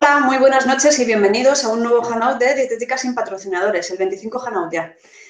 Hola, muy buenas noches y bienvenidos a un nuevo Hangout de Dietética sin patrocinadores, el 25 Hangout ya.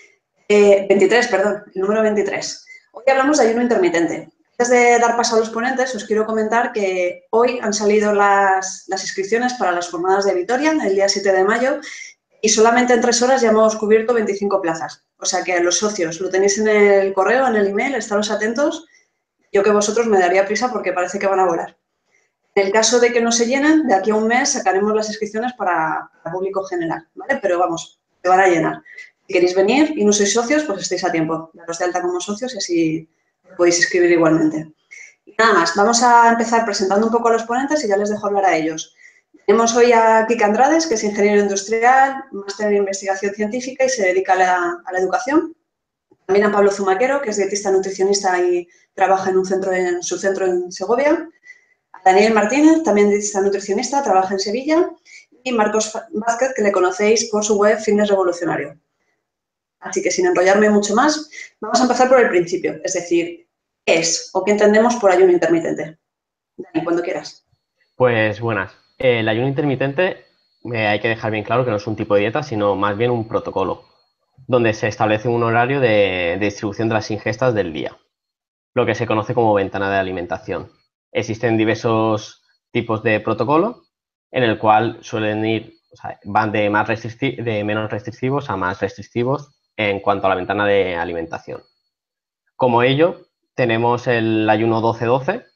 23, perdón, el número 23. Hoy hablamos de ayuno intermitente. Antes de dar paso a los ponentes, os quiero comentar que hoy han salido las inscripciones para las jornadas de Vitoria, el día 7 de mayo, y solamente en 3 horas ya hemos cubierto 25 plazas. O sea que a los socios lo tenéis en el correo, en el email, estaros atentos. Yo que vosotros me daría prisa porque parece que van a volar. En el caso de que no se llenen, de aquí a un mes sacaremos las inscripciones para público general, ¿vale? Pero vamos, se van a llenar. Si queréis venir y no sois socios, pues estáis a tiempo. Daros de alta como socios y así podéis inscribir igualmente. Y nada más, vamos a empezar presentando un poco a los ponentes y ya les dejo hablar a ellos. Tenemos hoy a Kike Andrades, que es ingeniero industrial, máster en investigación científica y se dedica a la educación. También a Pablo Zumaquero, que es dietista nutricionista y trabaja en su centro en Segovia. Daniel Martínez, también dietista nutricionista, trabaja en Sevilla. Y Marcos Vázquez, que le conocéis por su web Fitness Revolucionario. Así que sin enrollarme mucho más, vamos a empezar por el principio. Es decir, ¿qué es o qué entendemos por ayuno intermitente? Dani, cuando quieras. Pues buenas. El ayuno intermitente hay que dejar bien claro que no es un tipo de dieta, sino más bien un protocolo, donde se establece un horario de distribución de las ingestas del día, lo que se conoce como ventana de alimentación. Existen diversos tipos de protocolo, en el cual suelen ir, o sea, van de menos restrictivos a más restrictivos en cuanto a la ventana de alimentación. Como ello, tenemos el ayuno 12-12,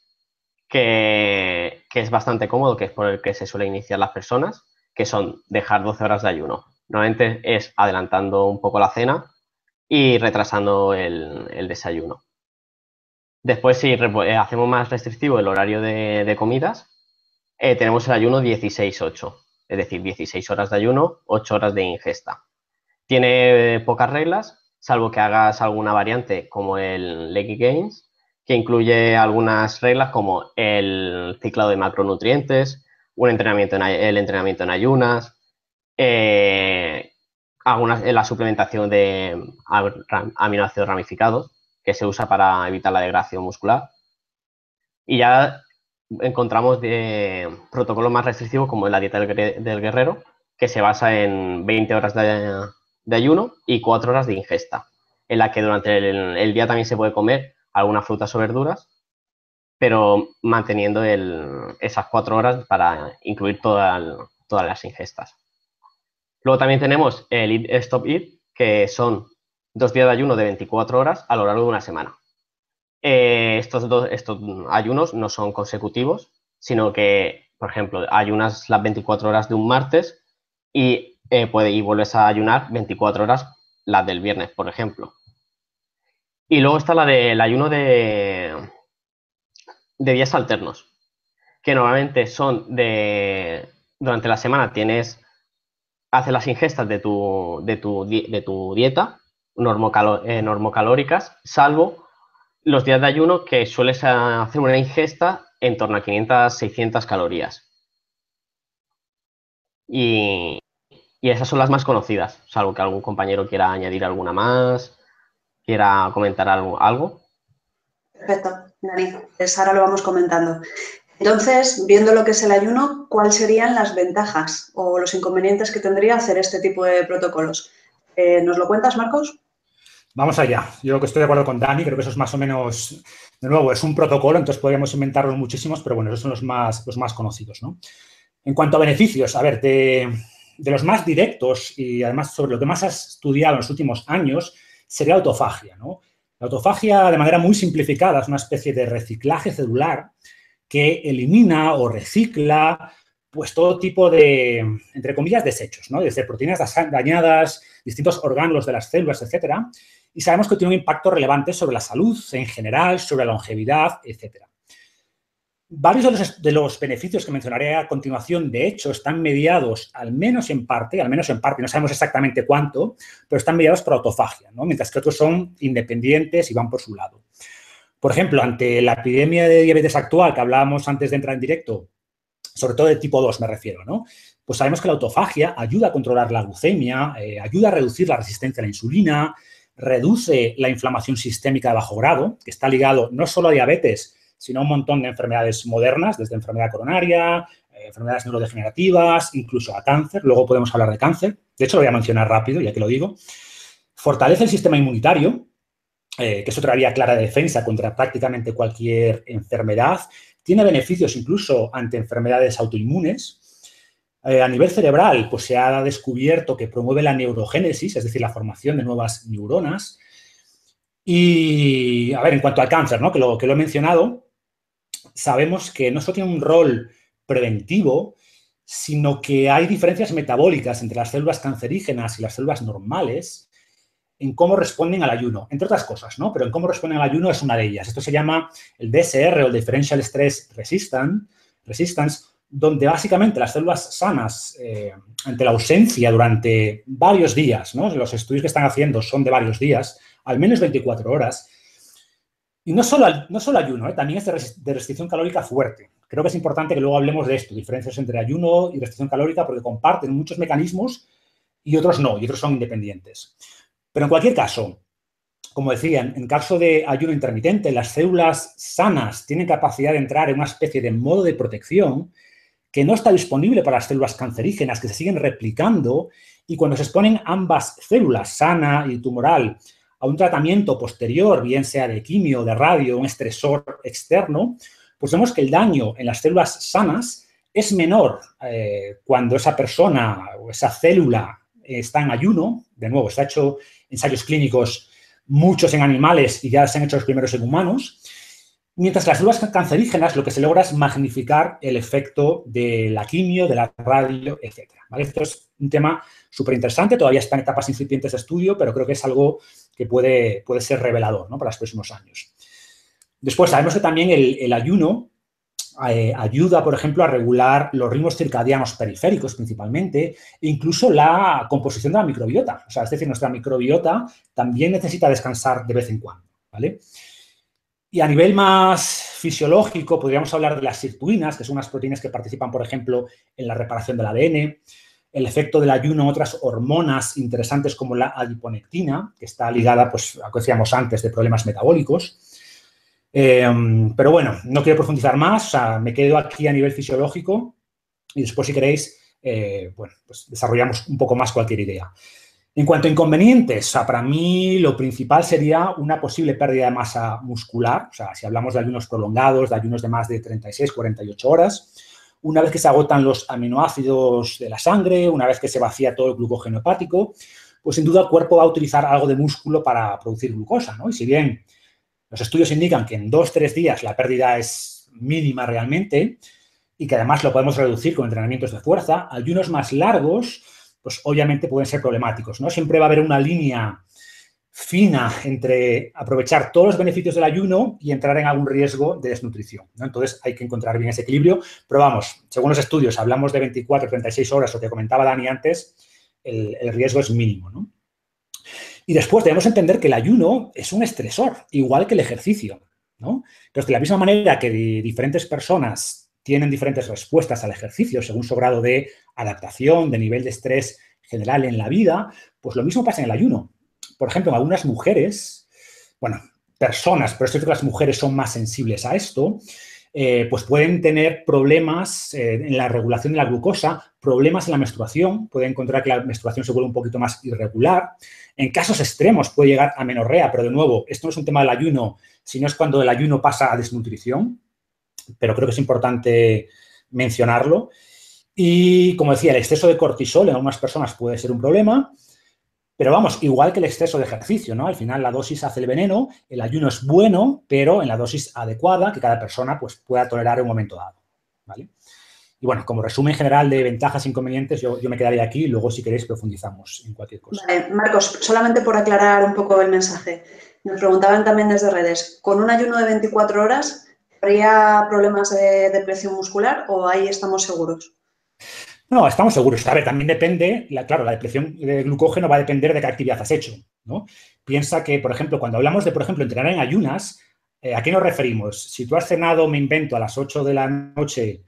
que es bastante cómodo, que es por el que se suele iniciar las personas, que son dejar 12 horas de ayuno. Normalmente es adelantando un poco la cena y retrasando el desayuno. Después, si hacemos más restrictivo el horario de comidas, tenemos el ayuno 16-8, es decir, 16 horas de ayuno, 8 horas de ingesta. Tiene pocas reglas, salvo que hagas alguna variante como el Leg Gains, que incluye algunas reglas como el ciclado de macronutrientes, el entrenamiento en ayunas, la suplementación de aminoácidos ramificados, que se usa para evitar la degradación muscular. Y ya encontramos protocolos más restrictivos como la dieta del guerrero, que se basa en 20 horas de ayuno y 4 horas de ingesta, en la que durante el día también se puede comer algunas frutas o verduras, pero manteniendo esas 4 horas para incluir todas las ingestas. Luego también tenemos el Eat, Stop, Eat, que son 2 días de ayuno de 24 horas a lo largo de una semana. Estos ayunos no son consecutivos, sino que, por ejemplo, ayunas las 24 horas de un martes y vuelves a ayunar 24 horas las del viernes, por ejemplo. Y luego está la del ayuno de días alternos, que normalmente son durante la semana haces las ingestas de tu dieta normocalóricas, salvo los días de ayuno que sueles hacer una ingesta en torno a 500-600 calorías. Y esas son las más conocidas, salvo que algún compañero quiera añadir alguna más, quiera comentar algo. Perfecto, Dani. Pues ahora lo vamos comentando. Entonces, viendo lo que es el ayuno, ¿cuáles serían las ventajas o los inconvenientes que tendría hacer este tipo de protocolos? ¿Nos lo cuentas, Marcos? Vamos allá. Yo que estoy de acuerdo con Dani, creo que eso es más o menos, de nuevo, es un protocolo, entonces podríamos inventarlos muchísimos, pero bueno, esos son los más conocidos, ¿no? En cuanto a beneficios, a ver, de los más directos y además sobre lo que más has estudiado en los últimos años sería la autofagia, ¿no? La autofagia, de manera muy simplificada, es una especie de reciclaje celular que elimina o recicla pues todo tipo de, entre comillas, desechos, ¿no? Desde proteínas dañadas, distintos órganos de las células, etcétera. Y sabemos que tiene un impacto relevante sobre la salud en general, sobre la longevidad, etcétera. Varios de los beneficios que mencionaré a continuación, de hecho, están mediados, al menos en parte, no sabemos exactamente cuánto, pero están mediados por autofagia, ¿no? Mientras que otros son independientes y van por su lado. Por ejemplo, ante la epidemia de diabetes actual que hablábamos antes de entrar en directo, sobre todo de tipo 2 me refiero, ¿no? Pues sabemos que la autofagia ayuda a controlar la glucemia, ayuda a reducir la resistencia a la insulina, reduce la inflamación sistémica de bajo grado, que está ligado no solo a diabetes, sino a un montón de enfermedades modernas, desde enfermedad coronaria, enfermedades neurodegenerativas, incluso a cáncer. Luego podemos hablar de cáncer. De hecho, lo voy a mencionar rápido, ya que lo digo. Fortalece el sistema inmunitario, que es otra vía clara de defensa contra prácticamente cualquier enfermedad. Tiene beneficios incluso ante enfermedades autoinmunes. A nivel cerebral, pues se ha descubierto que promueve la neurogénesis, es decir, la formación de nuevas neuronas. Y, a ver, en cuanto al cáncer, ¿no? que lo he mencionado, sabemos que no solo tiene un rol preventivo, sino que hay diferencias metabólicas entre las células cancerígenas y las células normales en cómo responden al ayuno, entre otras cosas, ¿no? Pero en cómo responden al ayuno es una de ellas. Esto se llama el DSR, o el Differential Stress Resistance, donde básicamente las células sanas, ante la ausencia durante varios días, ¿no? Los estudios que están haciendo son de varios días, al menos 24 horas, y no solo ayuno, también es de restricción calórica fuerte. Creo que es importante que luego hablemos de esto, diferencias entre ayuno y restricción calórica, porque comparten muchos mecanismos y otros no, y otros son independientes. Pero en cualquier caso, como decía, en caso de ayuno intermitente, las células sanas tienen capacidad de entrar en una especie de modo de protección que no está disponible para las células cancerígenas, que se siguen replicando, y cuando se exponen ambas células, sana y tumoral, a un tratamiento posterior, bien sea de quimio, de radio, un estresor externo, pues vemos que el daño en las células sanas es menor cuando esa persona o esa célula está en ayuno. De nuevo, se han hecho ensayos clínicos, muchos en animales, y ya se han hecho los primeros en humanos. Mientras que las células cancerígenas lo que se logra es magnificar el efecto de la quimio, de la radio, etc. ¿Vale? Esto es un tema súper interesante, todavía está en etapas incipientes de estudio, pero creo que es algo que puede ser revelador, ¿no? Para los próximos años. Después, sabemos que también el ayuno ayuda, por ejemplo, a regular los ritmos circadianos periféricos principalmente, e incluso la composición de la microbiota. O sea, es decir, nuestra microbiota también necesita descansar de vez en cuando, ¿vale? Y a nivel más fisiológico, podríamos hablar de las sirtuinas, que son unas proteínas que participan, por ejemplo, en la reparación del ADN, el efecto del ayuno en otras hormonas interesantes como la adiponectina, que está ligada, pues, a lo que decíamos antes, de problemas metabólicos. Pero bueno, no quiero profundizar más, o sea, me quedo aquí a nivel fisiológico y después, si queréis, bueno, pues desarrollamos un poco más cualquier idea. En cuanto a inconvenientes, o sea, para mí lo principal sería una posible pérdida de masa muscular, o sea, si hablamos de ayunos prolongados, de ayunos de más de 36, 48 horas, una vez que se agotan los aminoácidos de la sangre, una vez que se vacía todo el glucógeno hepático, pues sin duda el cuerpo va a utilizar algo de músculo para producir glucosa, ¿no? Y si bien los estudios indican que en 2-3 días la pérdida es mínima realmente y que además lo podemos reducir con entrenamientos de fuerza, ayunos más largos, pues obviamente pueden ser problemáticos, ¿no? Siempre va a haber una línea fina entre aprovechar todos los beneficios del ayuno y entrar en algún riesgo de desnutrición, ¿no? Entonces hay que encontrar bien ese equilibrio, pero vamos, según los estudios, hablamos de 24-36 horas, lo que comentaba Dani antes, el riesgo es mínimo, ¿no? Y después debemos entender que el ayuno es un estresor, igual que el ejercicio, ¿no? Entonces, de la misma manera que diferentes personas tienen diferentes respuestas al ejercicio según su grado de adaptación, de nivel de estrés general en la vida, pues lo mismo pasa en el ayuno. Por ejemplo, en algunas mujeres, bueno, personas, pero es cierto que las mujeres son más sensibles a esto, pues pueden tener problemas en la regulación de la glucosa, problemas en la menstruación, pueden encontrar que la menstruación se vuelve un poquito más irregular. En casos extremos puede llegar a menorrea, pero de nuevo, esto no es un tema del ayuno, sino es cuando el ayuno pasa a desnutrición, pero creo que es importante mencionarlo. Y, como decía, el exceso de cortisol en algunas personas puede ser un problema, pero vamos, igual que el exceso de ejercicio, ¿no? Al final la dosis hace el veneno, el ayuno es bueno, pero en la dosis adecuada que cada persona pues, pueda tolerar en un momento dado, ¿vale? Y bueno, como resumen general de ventajas e inconvenientes, yo me quedaría aquí y luego, si queréis, profundizamos en cualquier cosa. Vale, Marcos, solamente por aclarar un poco el mensaje. Nos preguntaban también desde redes, ¿con un ayuno de 24 horas habría problemas de depresión muscular o ahí estamos seguros? No, estamos seguros. A ver, también depende, claro, la depresión de glucógeno va a depender de qué actividad has hecho, ¿no? Piensa que, por ejemplo, cuando hablamos de, por ejemplo, entrenar en ayunas, ¿a qué nos referimos? Si tú has cenado, me invento, a las 8 de la noche,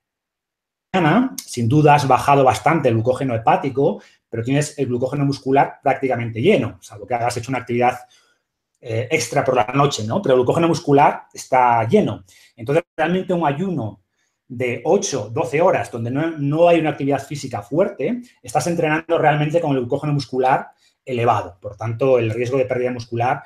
sin duda has bajado bastante el glucógeno hepático, pero tienes el glucógeno muscular prácticamente lleno, salvo que hayas hecho una actividad extra por la noche, ¿no? Pero el glucógeno muscular está lleno. Entonces, realmente un ayuno de 8, 12 horas donde no hay una actividad física fuerte, estás entrenando realmente con el glucógeno muscular elevado. Por tanto, el riesgo de pérdida muscular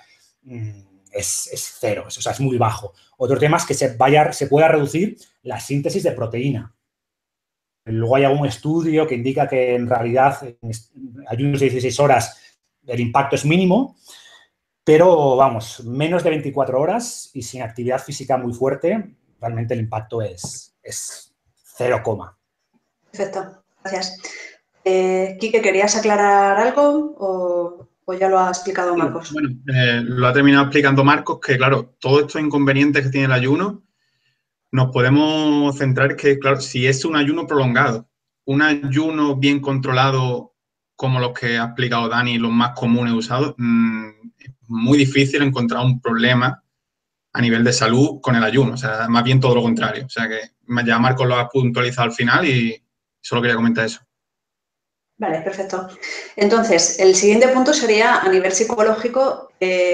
es cero, o sea, es muy bajo. Otro tema es que se pueda reducir la síntesis de proteína. Luego hay algún estudio que indica que en realidad en ayunos de 16 horas el impacto es mínimo, pero vamos, menos de 24 horas y sin actividad física muy fuerte, realmente el impacto es 0, Perfecto, gracias. Quique, ¿querías aclarar algo o ya lo ha explicado Marcos? Bueno, lo ha terminado explicando Marcos, que claro, todos estos inconvenientes que tiene el ayuno, nos podemos centrar que, claro, si es un ayuno prolongado, un ayuno bien controlado, como los que ha explicado Dani, los más comunes usados, es muy difícil encontrar un problema a nivel de salud con el ayuno. O sea, más bien todo lo contrario. O sea, que ya Marcos lo ha puntualizado al final y solo quería comentar eso. Vale, perfecto. Entonces, el siguiente punto sería, a nivel psicológico,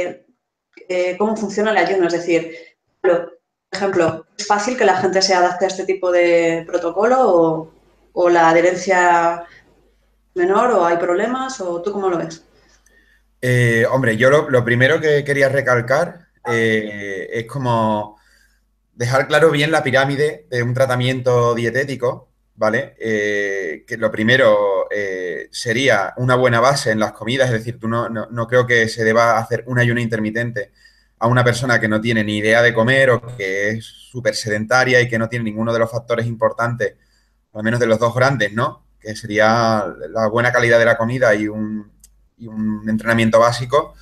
cómo funciona el ayuno. Es decir, por ejemplo, ¿es fácil que la gente se adapte a este tipo de protocolo o la adherencia menor o hay problemas o tú cómo lo ves? Hombre, yo lo primero que quería recalcar es como dejar claro bien la pirámide de un tratamiento dietético, ¿vale? Que lo primero sería una buena base en las comidas, es decir, tú no creo que se deba hacer un ayuno intermitente a una persona que no tiene ni idea de comer o que es súper sedentaria y que no tiene ninguno de los factores importantes, al menos de los dos grandes, ¿no? Que sería la buena calidad de la comida y un entrenamiento básico.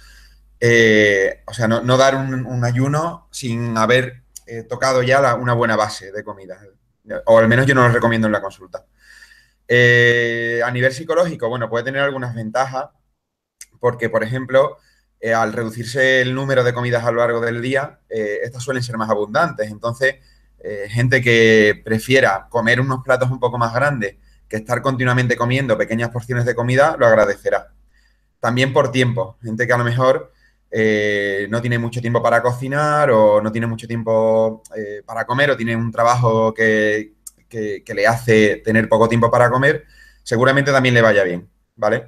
O sea, no dar un ayuno sin haber tocado ya una buena base de comida. O al menos yo no lo recomiendo en la consulta. A nivel psicológico, bueno, puede tener algunas ventajas porque, por ejemplo, al reducirse el número de comidas a lo largo del día, estas suelen ser más abundantes. Entonces, gente que prefiera comer unos platos un poco más grandes que estar continuamente comiendo pequeñas porciones de comida, lo agradecerá. También por tiempo. Gente que a lo mejor no tiene mucho tiempo para cocinar o no tiene mucho tiempo para comer o tiene un trabajo que le hace tener poco tiempo para comer, seguramente también le vaya bien, ¿vale?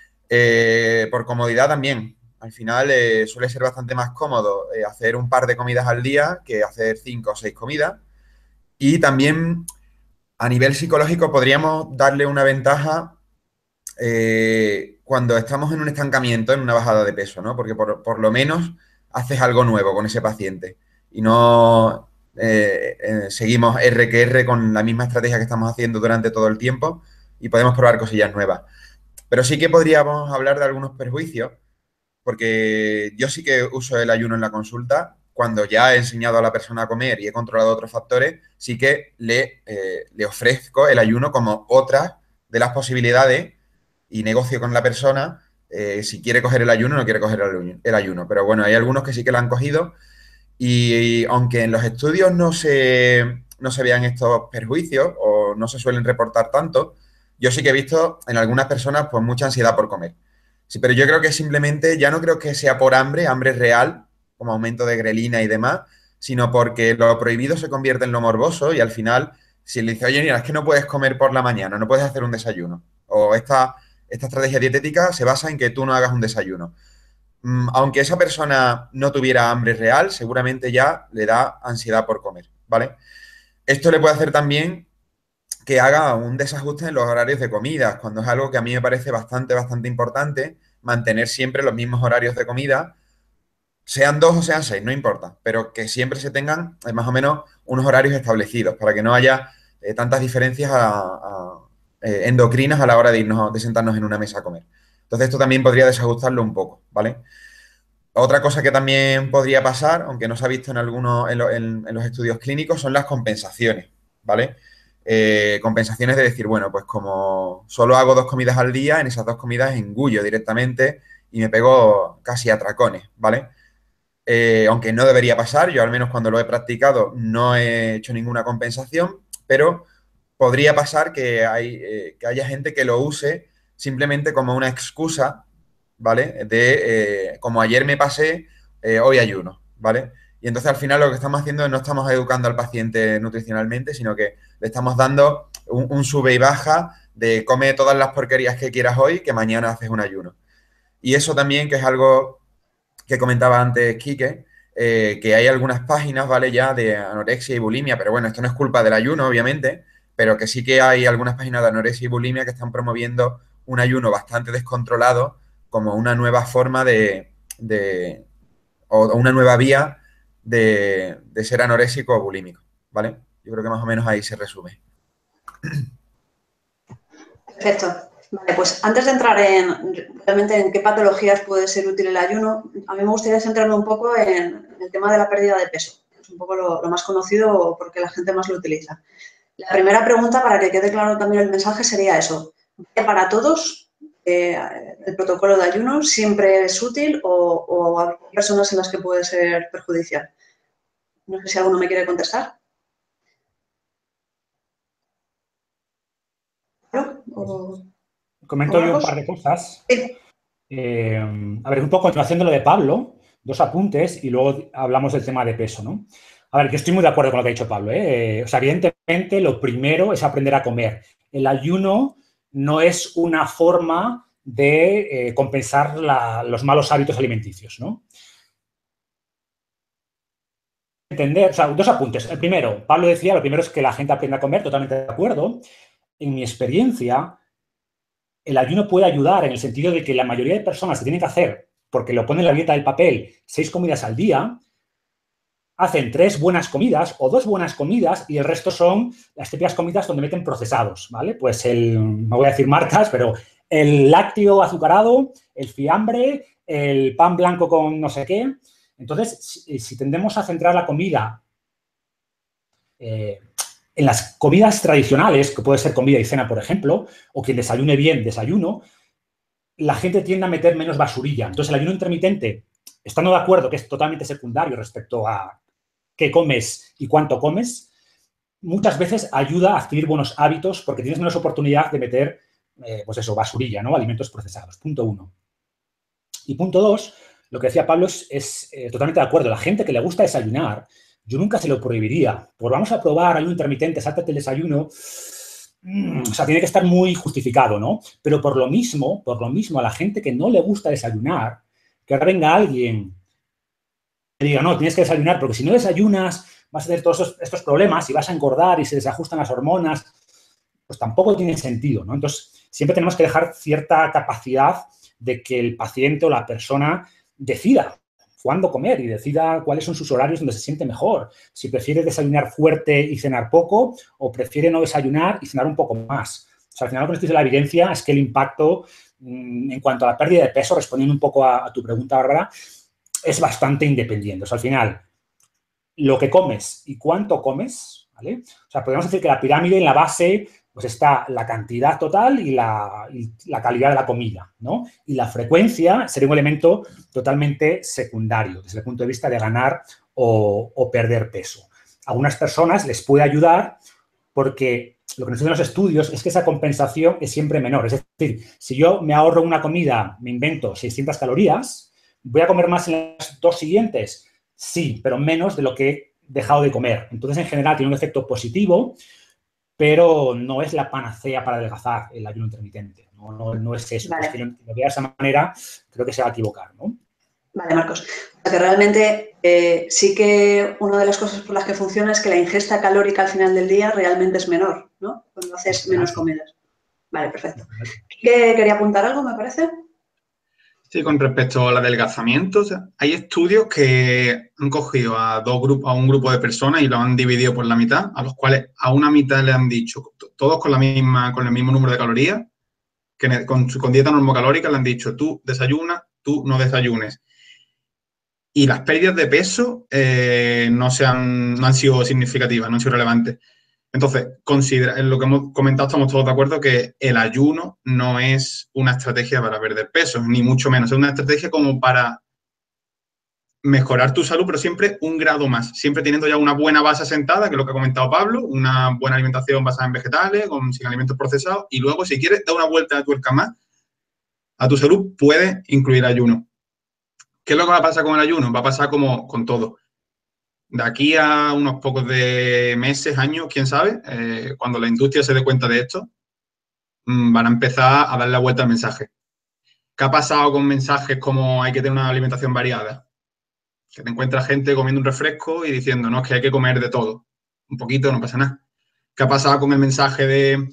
Por comodidad también. Al final suele ser bastante más cómodo hacer un par de comidas al día que hacer 5 o 6 comidas. Y también a nivel psicológico podríamos darle una ventaja cuando estamos en un estancamiento, en una bajada de peso, ¿no? Porque por lo menos haces algo nuevo con ese paciente y no seguimos R que R con la misma estrategia que estamos haciendo durante todo el tiempo y podemos probar cosillas nuevas. Pero sí que podríamos hablar de algunos perjuicios, porque yo sí que uso el ayuno en la consulta. Cuando ya he enseñado a la persona a comer y he controlado otros factores, sí que le ofrezco el ayuno como otra de las posibilidades y negocio con la persona si quiere coger el ayuno o no quiere coger el ayuno. Pero bueno, hay algunos que sí que lo han cogido y aunque en los estudios no se vean estos perjuicios o no se suelen reportar tanto, yo sí que he visto en algunas personas pues mucha ansiedad por comer. Sí, pero yo creo que simplemente, ya no creo que sea por hambre real, como aumento de grelina y demás, sino porque lo prohibido se convierte en lo morboso y al final, si le dice, oye, mira, es que no puedes comer por la mañana, no puedes hacer un desayuno, o esta estrategia dietética se basa en que tú no hagas un desayuno. Aunque esa persona no tuviera hambre real, seguramente ya le da ansiedad por comer, ¿vale? Esto le puede hacer también que haga un desajuste en los horarios de comidas, cuando es algo que a mí me parece bastante importante, mantener siempre los mismos horarios de comida, sean 2 o sean 6, no importa, pero que siempre se tengan más o menos unos horarios establecidos para que no haya tantas diferencias endocrinas a la hora de sentarnos en una mesa a comer. Entonces esto también podría desajustarlo un poco, ¿vale? Otra cosa que también podría pasar, aunque no se ha visto en los estudios clínicos, son las compensaciones, ¿vale? Compensaciones de decir, bueno, pues como solo hago 2 comidas al día, en esas 2 comidas engullo directamente y me pego casi a tracones, ¿vale? Aunque no debería pasar, yo al menos cuando lo he practicado no he hecho ninguna compensación, pero podría pasar que haya gente que lo use simplemente como una excusa, ¿vale? Como ayer me pasé, hoy ayuno, ¿vale? Y entonces al final lo que estamos haciendo es no estamos educando al paciente nutricionalmente, sino que le estamos dando un sube y baja de come todas las porquerías que quieras hoy, que mañana haces un ayuno. Y eso también, que es algo que comentaba antes Quique, que hay algunas páginas, ¿vale? Ya de anorexia y bulimia, pero bueno, esto no es culpa del ayuno, obviamente, pero que sí que hay algunas páginas de anorexia y bulimia que están promoviendo un ayuno bastante descontrolado como una nueva forma o una nueva vía de ser anoréxico o bulímico, ¿vale? Yo creo que más o menos ahí se resume. Perfecto. Vale, pues antes de entrar realmente en qué patologías puede ser útil el ayuno, a mí me gustaría centrarme un poco en el tema de la pérdida de peso. Es un poco lo más conocido porque la gente más lo utiliza. La primera pregunta, para que quede claro también el mensaje, sería eso. ¿Para todos el protocolo de ayuno siempre es útil o hay personas en las que puede ser perjudicial? No sé si alguno me quiere contestar. ¿Claro? Comento yo un par de cosas. Sí. A ver, un poco haciendo lo de Pablo, 2 apuntes y luego hablamos del tema de peso, ¿no? A ver, yo estoy muy de acuerdo con lo que ha dicho Pablo, ¿eh? O sea, evidentemente lo primero es aprender a comer. El ayuno no es una forma de compensar los malos hábitos alimenticios, ¿no? Entender, o sea, 2 apuntes. El primero, Pablo decía, lo primero es que la gente aprenda a comer, totalmente de acuerdo. En mi experiencia, el ayuno puede ayudar en el sentido de que la mayoría de personas que tienen que hacer, porque lo pone en la dieta del papel, 6 comidas al día, hacen 3 buenas comidas o 2 buenas comidas y el resto son las típicas comidas donde meten procesados, ¿vale? Pues no voy a decir marcas, pero el lácteo azucarado, el fiambre, el pan blanco con no sé qué. Entonces, si tendemos a centrar la comida en las comidas tradicionales, que puede ser comida y cena, por ejemplo, o quien desayune bien, desayuno, la gente tiende a meter menos basurilla. Entonces, el ayuno intermitente, estando de acuerdo que es totalmente secundario respecto a qué comes y cuánto comes, muchas veces ayuda a adquirir buenos hábitos porque tienes menos oportunidad de meter, pues eso, basurilla, ¿no? Alimentos procesados. Punto 1. Y punto 2, lo que decía Pablo es totalmente de acuerdo. La gente que le gusta desayunar, yo nunca se lo prohibiría. Pues vamos a probar ayuno intermitente, sáltate el desayuno. O sea, tiene que estar muy justificado, ¿no? Pero por lo mismo, a la gente que no le gusta desayunar, que ahora venga alguien que diga, no, tienes que desayunar, porque si no desayunas vas a tener todos estos problemas y vas a engordar y se desajustan las hormonas, pues tampoco tiene sentido, ¿no? Entonces, siempre tenemos que dejar cierta capacidad de que el paciente o la persona decida cuándo comer y decida cuáles son sus horarios donde se siente mejor. Si prefiere desayunar fuerte y cenar poco o prefiere no desayunar y cenar un poco más. O sea, al final lo que nos dice la evidencia es que el impacto en cuanto a la pérdida de peso, respondiendo un poco a tu pregunta, Bárbara, es bastante independiente. O sea, al final, lo que comes y cuánto comes, ¿vale? O sea, podemos decir que la pirámide en la base pues está la cantidad total y la calidad de la comida, ¿no? Y la frecuencia sería un elemento totalmente secundario desde el punto de vista de ganar o perder peso. A algunas personas les puede ayudar porque lo que nos dicen los estudios es que esa compensación es siempre menor. Es decir, si yo me ahorro una comida, me invento 600 calorías, ¿voy a comer más en las 2 siguientes? Sí, pero menos de lo que he dejado de comer. Entonces, en general, tiene un efecto positivo, pero no es la panacea para adelgazar el ayuno intermitente. No es eso. Vale. Es que lo vea de esa manera, creo que se va a equivocar, ¿no? Vale, Marcos. O sea, que realmente sí que una de las cosas por las que funciona es que la ingesta calórica al final del día realmente es menor, ¿no? Cuando haces menos comidas. Vale, perfecto. ¿Quería apuntar algo, me parece? Sí, con respecto al adelgazamiento, o sea, hay estudios que han cogido a un grupo de personas y lo han dividido por la mitad, a los cuales a una mitad le han dicho, todos con el mismo número de calorías, que con dieta normocalórica le han dicho, tú desayunas, tú no desayunes. Y las pérdidas de peso no han sido significativas, no han sido relevantes. Entonces, en lo que hemos comentado, estamos todos de acuerdo que el ayuno no es una estrategia para perder peso, ni mucho menos. Es una estrategia como para mejorar tu salud, pero siempre un grado más. Siempre teniendo ya una buena base asentada, que es lo que ha comentado Pablo, una buena alimentación basada en vegetales, sin alimentos procesados. Y luego, si quieres dar una vuelta de tuerca más a tu salud, puedes incluir ayuno. ¿Qué es lo que va a pasar con el ayuno? Va a pasar como con todo. de aquí a unos pocos de meses, años, quién sabe, cuando la industria se dé cuenta de esto, van a empezar a darle la vuelta al mensaje. ¿Qué ha pasado con mensajes como hay que tener una alimentación variada? Que te encuentras gente comiendo un refresco y diciendo, no, es que hay que comer de todo. Un poquito, no pasa nada. ¿Qué ha pasado con el mensaje de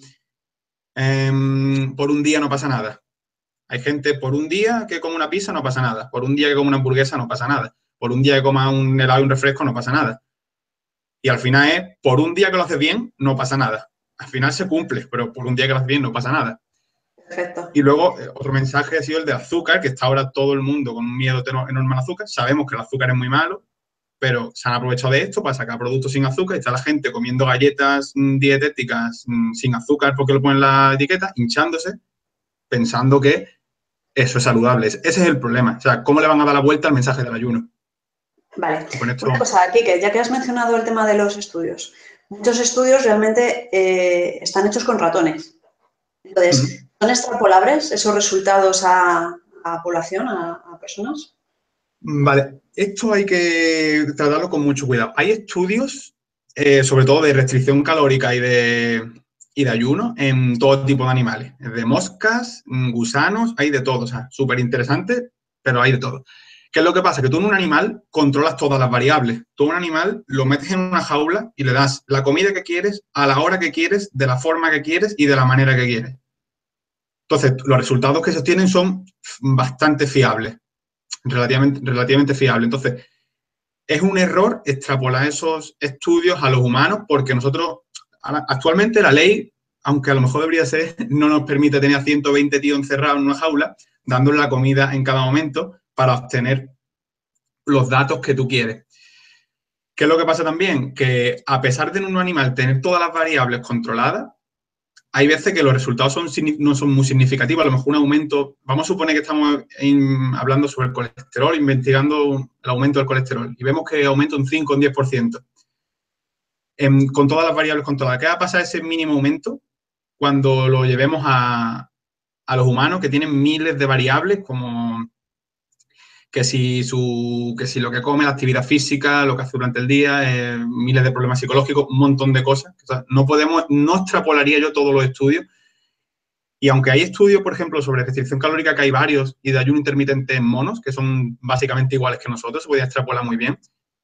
por un día no pasa nada? Hay gente por un día que come una pizza, no pasa nada. Por un día que come una hamburguesa, no pasa nada. Por un día que coma un helado y un refresco, no pasa nada. Y al final es, por un día que lo haces bien, no pasa nada. Al final se cumple, pero por un día que lo haces bien, no pasa nada. Perfecto. Y luego, otro mensaje ha sido el de azúcar, que está ahora todo el mundo con un miedo enorme al azúcar. Sabemos que el azúcar es muy malo, pero se han aprovechado de esto para sacar productos sin azúcar y está la gente comiendo galletas dietéticas sin azúcar porque lo ponen en la etiqueta, hinchándose, pensando que eso es saludable. Ese es el problema. O sea, ¿cómo le van a dar la vuelta al mensaje del ayuno? Vale. Con esto... Una cosa, Quique, ya que has mencionado el tema de los estudios, muchos estudios realmente están hechos con ratones. Entonces, ¿son extrapolables esos resultados a población, a personas? Vale, esto hay que tratarlo con mucho cuidado. Hay estudios, sobre todo de restricción calórica y de ayuno en todo tipo de animales. De moscas, gusanos, hay de todo. O sea, súper interesante, pero hay de todo. ¿Qué es lo que pasa? Que tú en un animal controlas todas las variables. Tú a un animal lo metes en una jaula y le das la comida que quieres, a la hora que quieres, de la forma que quieres y de la manera que quieres. Entonces, los resultados que se obtienen son bastante fiables. Relativamente fiable. Entonces, es un error extrapolar esos estudios a los humanos porque nosotros, actualmente la ley, aunque a lo mejor debería ser, no nos permite tener a 120 tíos encerrados en una jaula, dándole la comida en cada momento para obtener los datos que tú quieres. ¿Qué es lo que pasa también? Que a pesar de en un animal tener todas las variables controladas, hay veces que los resultados no son muy significativos. A lo mejor un aumento, vamos a suponer que estamos hablando sobre el colesterol, investigando el aumento del colesterol, y vemos que aumenta un 5 o un 10%. Con todas las variables controladas, ¿qué va a pasar ese mínimo aumento cuando lo llevemos a los humanos que tienen miles de variables, como que si lo que come, la actividad física, lo que hace durante el día, miles de problemas psicológicos, un montón de cosas? O sea, no extrapolaría yo todos los estudios. Y aunque hay estudios, por ejemplo, sobre restricción calórica, que hay varios, y de ayuno intermitente en monos, que son básicamente iguales que nosotros, se podía extrapolar muy bien.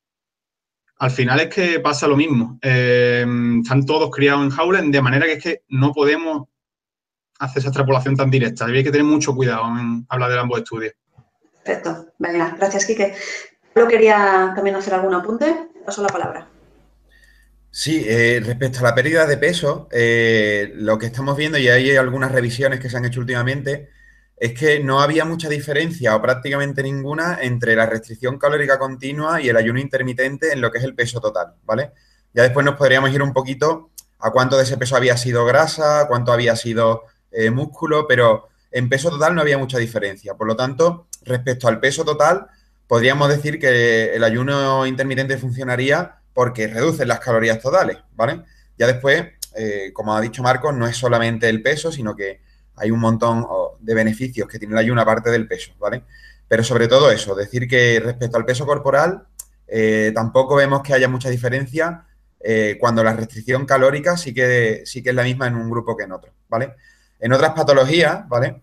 Al final es que pasa lo mismo. Están todos criados en jaulas, de manera que es que no podemos hacer esa extrapolación tan directa. Hay que tener mucho cuidado en hablar de ambos estudios. Perfecto. Venga, gracias, Quique. Yo quería también hacer algún apunte. Te paso la palabra. Sí, respecto a la pérdida de peso, lo que estamos viendo, y hay algunas revisiones que se han hecho últimamente, es que no había mucha diferencia o prácticamente ninguna entre la restricción calórica continua y el ayuno intermitente en lo que es el peso total, ¿vale? Ya después nos podríamos ir un poquito a cuánto de ese peso había sido grasa, cuánto había sido músculo, pero en peso total no había mucha diferencia. Por lo tanto, respecto al peso total, podríamos decir que el ayuno intermitente funcionaría porque reducen las calorías totales, ¿vale? Ya después, como ha dicho Marcos, no es solamente el peso, sino que hay un montón de beneficios que tiene el ayuno aparte del peso, ¿vale? Pero sobre todo eso, decir que respecto al peso corporal, tampoco vemos que haya mucha diferencia cuando la restricción calórica sí que es la misma en un grupo que en otro, ¿vale? En otras patologías, ¿vale?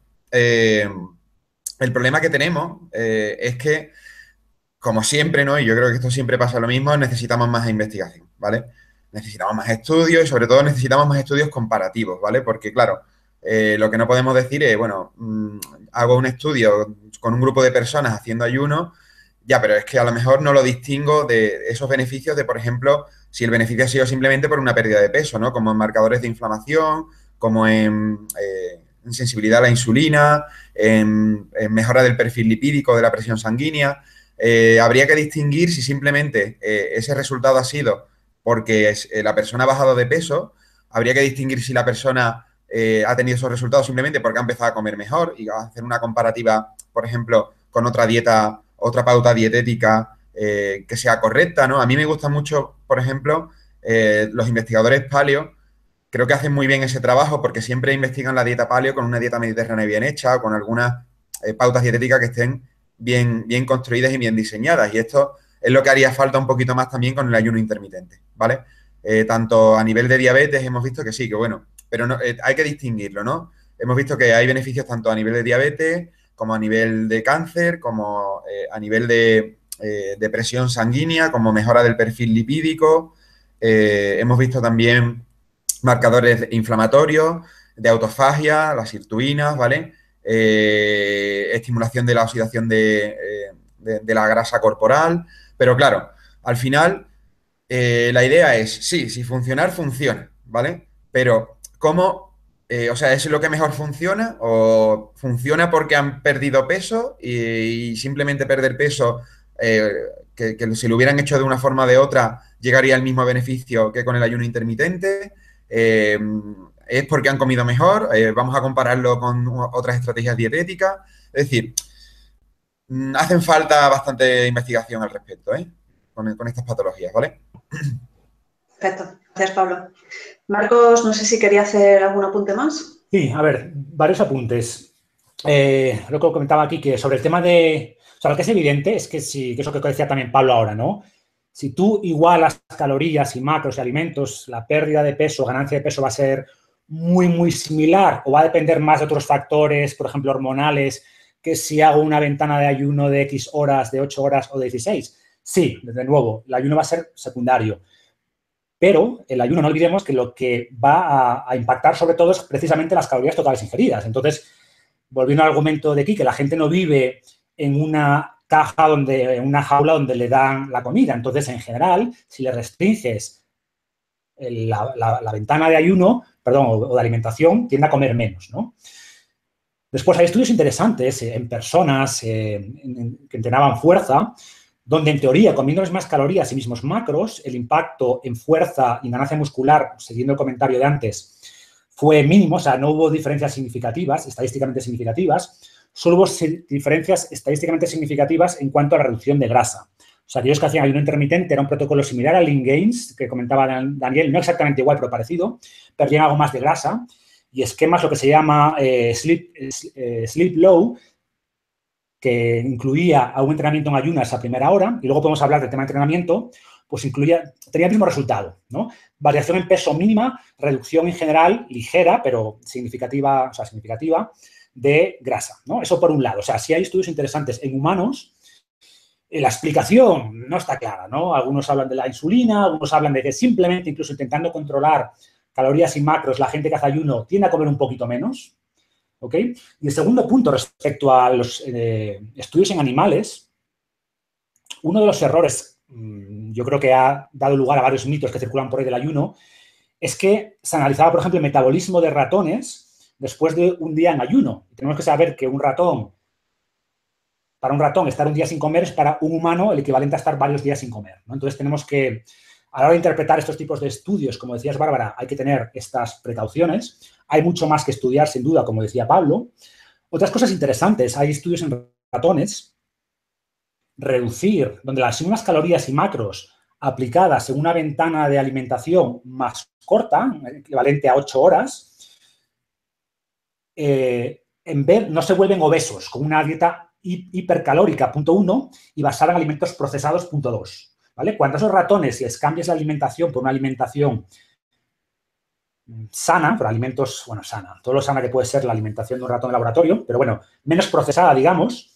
El problema que tenemos es que, como siempre, ¿no? Y yo creo que esto siempre pasa lo mismo, necesitamos más investigación, ¿vale? Necesitamos más estudios y sobre todo necesitamos más estudios comparativos, ¿vale? Porque, claro, lo que no podemos decir es, bueno, hago un estudio con un grupo de personas haciendo ayuno, ya, pero es que a lo mejor no lo distingo de esos beneficios de, por ejemplo, si el beneficio ha sido simplemente por una pérdida de peso, ¿no? Como en marcadores de inflamación, como en sensibilidad a la insulina, en mejora del perfil lipídico, de la presión sanguínea. Habría que distinguir si simplemente ese resultado ha sido porque la persona ha bajado de peso, habría que distinguir si la persona ha tenido esos resultados simplemente porque ha empezado a comer mejor y a hacer una comparativa, por ejemplo, con otra dieta, otra pauta dietética que sea correcta, ¿no? A mí me gusta mucho, por ejemplo, los investigadores paleo, creo que hacen muy bien ese trabajo porque siempre investigan la dieta paleo con una dieta mediterránea bien hecha o con algunas pautas dietéticas que estén bien construidas y bien diseñadas. Y estos es lo que haría falta un poquito más también con el ayuno intermitente, ¿vale? Tanto a nivel de diabetes hemos visto que sí, que bueno, pero no, hay que distinguirlo, ¿no? Hemos visto que hay beneficios tanto a nivel de diabetes como a nivel de cáncer, como a nivel de presión sanguínea, como mejora del perfil lipídico. Hemos visto también marcadores inflamatorios, de autofagia, las sirtuinas, ¿vale? Estimulación de la oxidación de la grasa corporal. Pero claro, al final la idea es, sí, si funcionar, funciona, ¿vale? Pero ¿cómo? O sea, ¿es lo que mejor funciona? ¿O funciona porque han perdido peso y simplemente perder peso, que si lo hubieran hecho de una forma o de otra, llegaría al mismo beneficio que con el ayuno intermitente? ¿Es porque han comido mejor? Vamos a compararlo con otras estrategias dietéticas. Es decir, hacen falta bastante investigación al respecto, ¿eh? Con estas patologías, ¿vale? Perfecto. Gracias, Pablo. Marcos, no sé si quería hacer algún apunte más. Sí, a ver, varios apuntes. Lo que comentaba aquí, que sobre el tema de... O sea, lo que es evidente es que sí, que eso que decía también Pablo ahora, ¿no? Si tú igualas calorías y macros y alimentos, la pérdida de peso, ganancia de peso va a ser muy, muy similar o va a depender más de otros factores, por ejemplo, hormonales, que si hago una ventana de ayuno de X horas, de 8 horas o de 16. Sí, de nuevo, el ayuno va a ser secundario. Pero el ayuno, no olvidemos que lo que va a impactar sobre todo es precisamente las calorías totales ingeridas. Entonces, volviendo al argumento de aquí, que la gente no vive en una caja en una jaula donde le dan la comida. Entonces, en general, si le restringes la ventana de ayuno, perdón, o de alimentación, tiende a comer menos, ¿no? Después hay estudios interesantes en personas que entrenaban fuerza, donde en teoría, comiéndoles más calorías y mismos macros, el impacto en fuerza y ganancia muscular, siguiendo el comentario de antes, fue mínimo, o sea, no hubo diferencias significativas, estadísticamente significativas, solo hubo diferencias estadísticamente significativas en cuanto a la reducción de grasa. O sea, aquellos que hacían ayuno intermitente era un protocolo similar al Lean Gains, que comentaba Daniel, no exactamente igual, pero parecido, perdían algo más de grasa, y esquemas, lo que se llama Sleep Low, que incluía a un entrenamiento en ayunas a primera hora, y luego podemos hablar del tema de entrenamiento, pues tenía el mismo resultado, ¿no? Variación en peso mínima, reducción en general ligera, pero significativa, o sea, significativa, de grasa, ¿no? Eso por un lado. O sea, sí hay estudios interesantes en humanos. La explicación no está clara, ¿no? Algunos hablan de la insulina, algunos hablan de que simplemente, incluso intentando controlar calorías y macros, la gente que hace ayuno tiende a comer un poquito menos, ¿ok? Y el segundo punto respecto a los estudios en animales, uno de los errores, yo creo que ha dado lugar a varios mitos que circulan por ahí del ayuno, es que se analizaba, por ejemplo, el metabolismo de ratones después de un día en ayuno. Tenemos que saber que para un ratón estar un día sin comer es para un humano el equivalente a estar varios días sin comer, ¿no? Entonces tenemos que, a la hora de interpretar estos tipos de estudios, como decías, Bárbara, hay que tener estas precauciones. Hay mucho más que estudiar, sin duda, como decía Pablo. Otras cosas interesantes, hay estudios en ratones, donde las mismas calorías y macros aplicadas en una ventana de alimentación más corta, equivalente a 8 horas, no se vuelven obesos, con una dieta hipercalórica, punto 1, y basada en alimentos procesados, punto 2. ¿Vale? Cuando a esos ratones les cambias la alimentación por una alimentación sana, por alimentos, bueno, sana, todo lo sana que puede ser la alimentación de un ratón de laboratorio, pero bueno, menos procesada, digamos,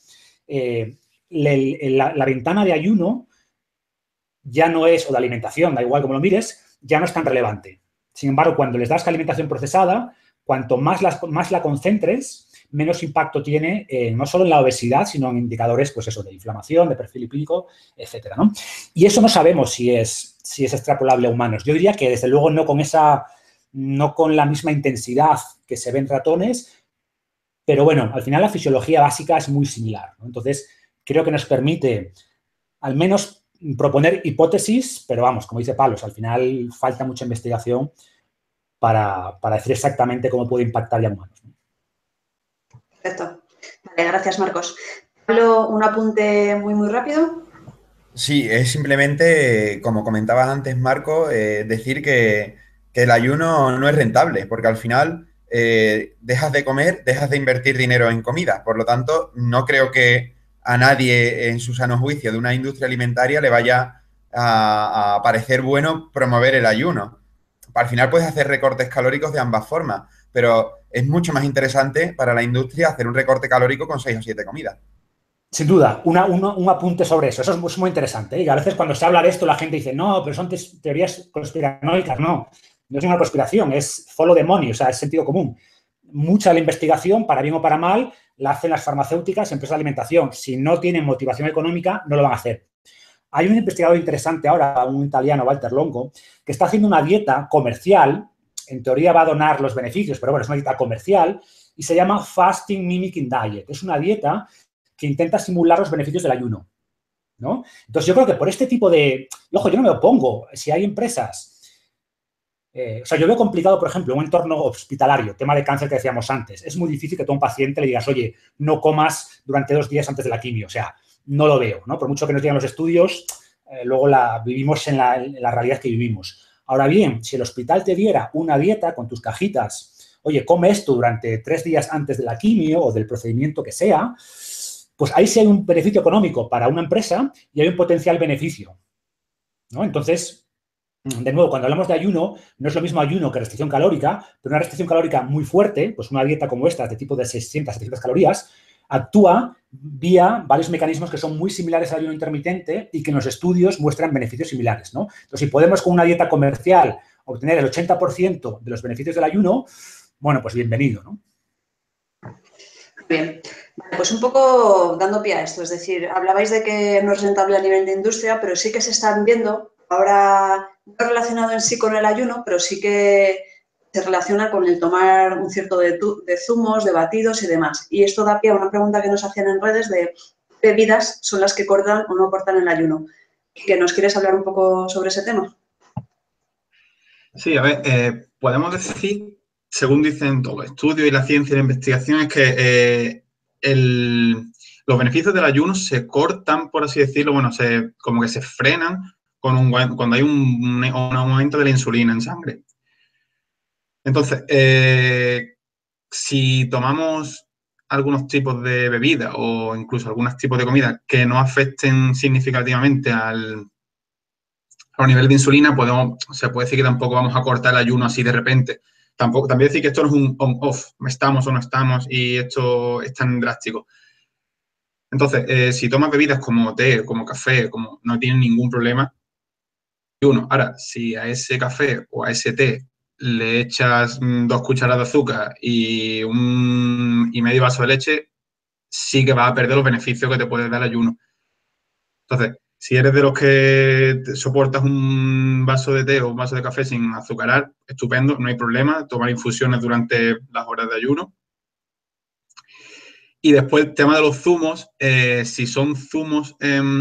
la ventana de ayuno ya no es, o de alimentación, da igual como lo mires, ya no es tan relevante. Sin embargo, cuando les das alimentación procesada, cuanto más la concentres, menos impacto tiene no solo en la obesidad, sino en indicadores, pues eso, de inflamación, de perfil lipídico, etcétera, ¿no? Y eso no sabemos si es extrapolable a humanos. Yo diría que, desde luego, no con la misma intensidad que se ve en ratones, pero bueno, al final la fisiología básica es muy similar, ¿no? Entonces, creo que nos permite al menos proponer hipótesis, pero vamos, como dice Pablo, al final falta mucha investigación para decir exactamente cómo puede impactar ya en humanos, ¿no? Perfecto. Vale, gracias, Marcos. Pablo, un apunte muy, muy rápido. Sí, es simplemente, como comentabas antes, Marco, decir que el ayuno no es rentable, porque al final dejas de comer, dejas de invertir dinero en comida. Por lo tanto, no creo que a nadie en su sano juicio de una industria alimentaria le vaya a parecer bueno promover el ayuno. Al final puedes hacer recortes calóricos de ambas formas, pero es mucho más interesante para la industria hacer un recorte calórico con 6 o 7 comidas. Sin duda, un apunte sobre eso. Eso es muy interesante. Y a veces cuando se habla de esto la gente dice, no, pero son teorías conspiranoicas. No, no es una conspiración, es follow the money, o sea, es sentido común. Mucha de la investigación, para bien o para mal, la hacen las farmacéuticas, empresas de alimentación. Si no tienen motivación económica, no lo van a hacer. Hay un investigador interesante ahora, un italiano, Walter Longo, que está haciendo una dieta comercial. En teoría va a donar los beneficios, pero bueno, es una dieta comercial y se llama Fasting Mimicking Diet. Es una dieta que intenta simular los beneficios del ayuno, ¿no? Entonces, yo creo que por este tipo de... Ojo, yo no me opongo. Si hay empresas... o sea, yo veo complicado, por ejemplo, un entorno hospitalario, tema de cáncer que decíamos antes. Es muy difícil que tú a un paciente le digas, oye, no comas durante 2 días antes de la quimio. O sea, no lo veo, ¿no? Por mucho que nos digan los estudios, luego vivimos en la realidad que vivimos. Ahora bien, si el hospital te diera una dieta con tus cajitas, oye, come esto durante 3 días antes de la quimio o del procedimiento que sea, pues ahí sí hay un beneficio económico para una empresa y hay un potencial beneficio, ¿no? Entonces, de nuevo, cuando hablamos de ayuno, no es lo mismo ayuno que restricción calórica, pero una restricción calórica muy fuerte, pues una dieta como esta, de tipo de 600, 700 calorías, actúa vía varios mecanismos que son muy similares al ayuno intermitente y que en los estudios muestran beneficios similares, ¿no? Entonces, si podemos con una dieta comercial obtener el 80% de los beneficios del ayuno, bueno, pues bienvenido, ¿no? Bien, pues un poco dando pie a esto, es decir, hablabais de que no es rentable a nivel de industria, pero sí que se están viendo, ahora no relacionado en sí con el ayuno, pero sí que se relaciona con el tomar un cierto de zumos, de batidos y demás. Y esto da pie a una pregunta que nos hacían en redes de qué bebidas son las que cortan o no cortan el ayuno. ¿Que nos quieres hablar un poco sobre ese tema? Sí, a ver, podemos decir, según dicen todos los estudios y la ciencia y la investigación, es que los beneficios del ayuno se cortan, por así decirlo, bueno, como que se frenan cuando hay un aumento de la insulina en sangre. Entonces, si tomamos algunos tipos de bebida o incluso algunos tipos de comida que no afecten significativamente a los niveles de insulina, se puede decir que tampoco vamos a cortar el ayuno así de repente. También decir que esto no es un on-off, estamos o no estamos y esto es tan drástico. Entonces, si tomas bebidas como té, como café, no tienen ningún problema. Ahora, si a ese café o a ese té le echas 2 cucharadas de azúcar y medio vaso de leche, sí que vas a perder los beneficios que te puede dar el ayuno. Entonces, si eres de los que soportas un vaso de té o un vaso de café sin azucarar, estupendo, no hay problema. Tomar infusiones durante las horas de ayuno. Y después el tema de los zumos, si son zumos,